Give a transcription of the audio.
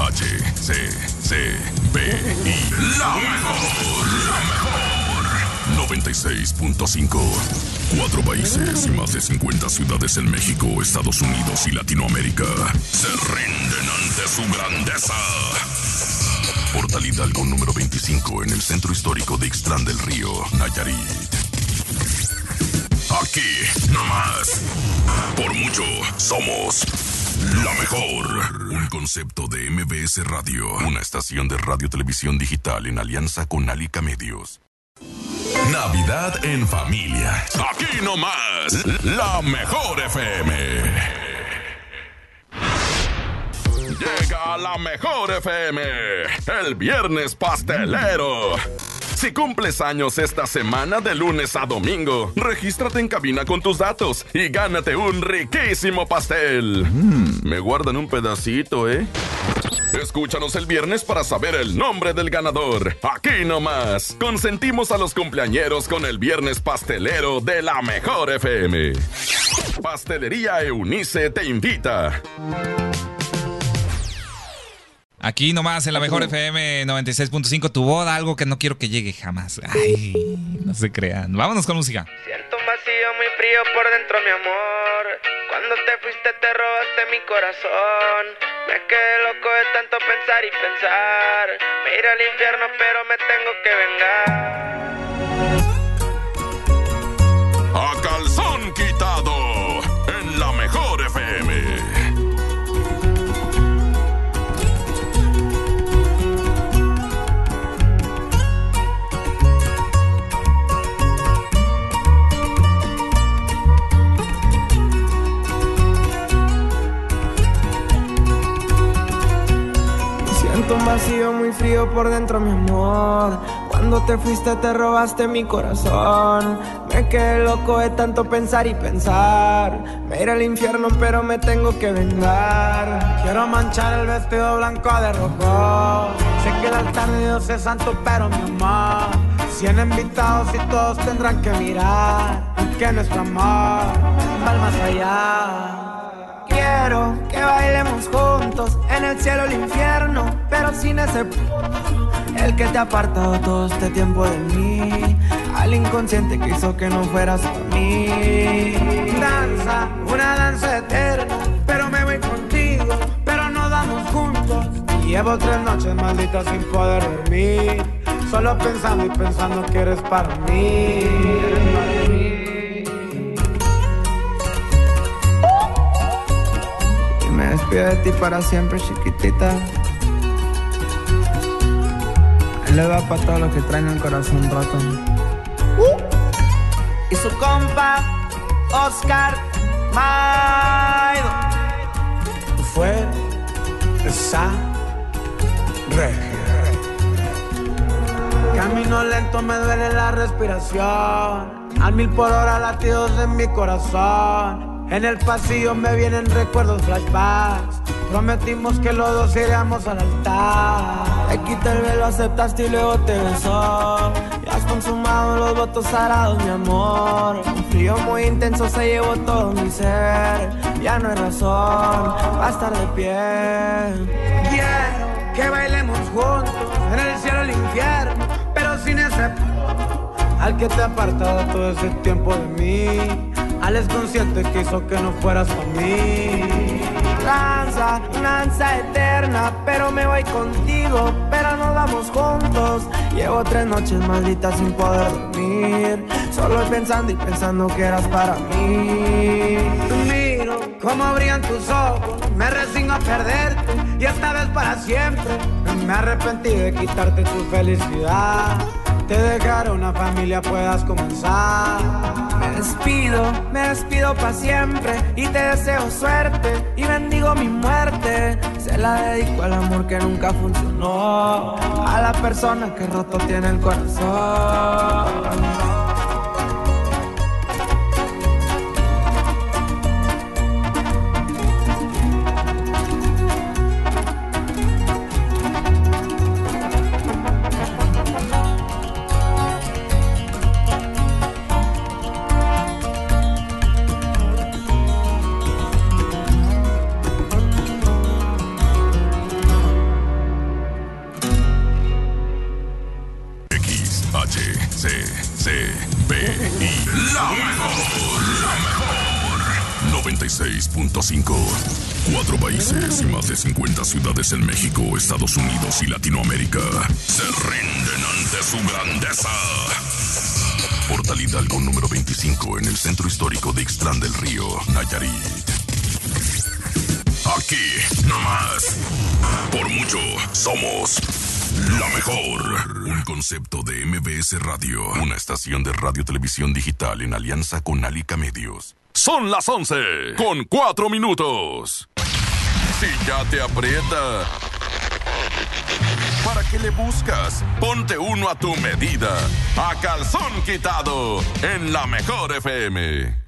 HCCBI. La mejor. 96.5. 4 países y más de 50 ciudades en México, Estados Unidos y Latinoamérica se rinden ante su grandeza. Portal Hidalgo número 25 en el centro histórico de Ixtlán del Río, Nayarit. Aquí, nomás. Por mucho, somos la mejor. Un concepto de MBS Radio. Una estación de radio televisión digital en alianza con Alica Medios. Navidad en familia. Aquí nomás, la mejor FM. Llega la mejor FM, el viernes pastelero. Si cumples años esta semana de lunes a domingo, regístrate en cabina con tus datos y gánate un riquísimo pastel. Me guardan un pedacito, ¿eh? Escúchanos el viernes para saber el nombre del ganador. Aquí nomás, consentimos a los cumpleañeros con el viernes pastelero de la mejor FM. Pastelería Eunice te invita. Aquí nomás en la mejor FM 96.5, tu boda, algo que no quiero que llegue jamás. Ay, no se crean. Vámonos con música. Siento un vacío muy frío por dentro, mi amor. Cuando te fuiste te robaste mi corazón. Me quedé loco de tanto pensar y pensar. Me iré al infierno pero me tengo que vengar. A calzón quitado en la mejor FM. Siento un vacío muy frío por dentro, mi amor. Cuando te fuiste te robaste mi corazón. Me quedé loco de tanto pensar y pensar. Me iré al infierno pero me tengo que vengar. Quiero manchar el vestido blanco de rojo. Sé que el altar de Dios es santo pero mi amor, 100 invitados y todos tendrán que mirar que nuestro amor va al más allá. Quiero que bailemos juntos en el cielo o el infierno, pero sin ese el que te ha apartado todo este tiempo de mí, al inconsciente que hizo que no fueras para mí. Danza, una danza eterna, pero me voy contigo, pero no damos juntos. Llevo 3 noches malditas sin poder dormir, solo pensando y pensando que eres para mí. Me despido de ti para siempre, chiquitita. Él le va pa' todo lo que traen el corazón roto. Y su compa, Oscar Maido. Fue esa regia. Camino lento, me duele la respiración. Al 1000 por hora latidos en mi corazón. En el pasillo me vienen recuerdos, flashbacks. Prometimos que los dos iríamos al altar. Te quité el velo, aceptaste y luego te besó. Ya has consumado los votos sagrados, mi amor. Un frío muy intenso se llevó todo mi ser. Ya no hay razón para estar de pie. Quiero que bailemos juntos en el cielo o el infierno, pero sin ese al que te ha apartado todo ese tiempo de mí, al inconsciente que hizo que no fueras para mí. Danza, una danza eterna, pero me voy contigo, pero no vamos juntos. Llevo 3 noches malditas sin poder dormir, solo pensando y pensando que eras para mí. Te miro como brillan tus ojos, me resigno a perderte y esta vez para siempre. Me arrepentí de quitarte tu felicidad. Te dejaré una familia, puedas comenzar. Me despido para siempre y te deseo suerte y bendigo mi muerte. Se la dedico al amor que nunca funcionó, a la persona que roto tiene el corazón. La mejor 96.5. 4 países y más de 50 ciudades en México, Estados Unidos y Latinoamérica se rinden ante su grandeza. Portal Hidalgo número 25 en el centro histórico de Ixtlán del Río, Nayarit. Aquí, nomás, por mucho, somos la mejor. Un concepto de MBS Radio, una estación de radio televisión digital en alianza con Alica Medios. Son las 11:04. Si ya te aprieta, ¿para qué le buscas? Ponte uno a tu medida. A calzón quitado en La Mejor FM.